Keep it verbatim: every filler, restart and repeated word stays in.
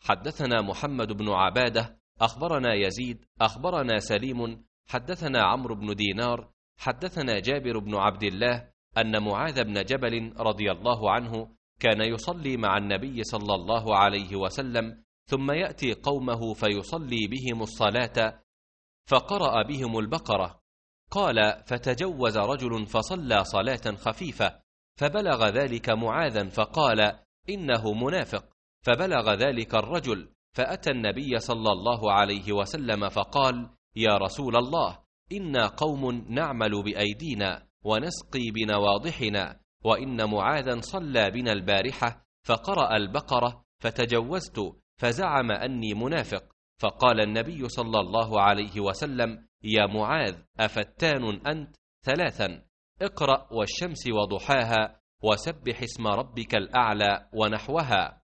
حدثنا محمد بن عبادة أخبرنا يزيد أخبرنا سليم حدثنا عمرو بن دينار حدثنا جابر بن عبد الله أن معاذ بن جبل رضي الله عنه كان يصلي مع النبي صلى الله عليه وسلم ثم يأتي قومه فيصلي بهم الصلاة فقرأ بهم البقرة. قال: فتجوز رجل فصلى صلاة خفيفة فبلغ ذلك معاذا فقال: إنه منافق. فبلغ ذلك الرجل فأتى النبي صلى الله عليه وسلم فقال: يا رسول الله، إنا قوم نعمل بأيدينا ونسقي بنواضحنا، وإن معاذا صلى بنا البارحة فقرأ البقرة فتجوزت فزعم أني منافق. فقال النبي صلى الله عليه وسلم: يا معاذ، أفتان أنت؟ ثلاثا: اقرأ والشمس وضحاها وسبح اسم ربك الأعلى ونحوها.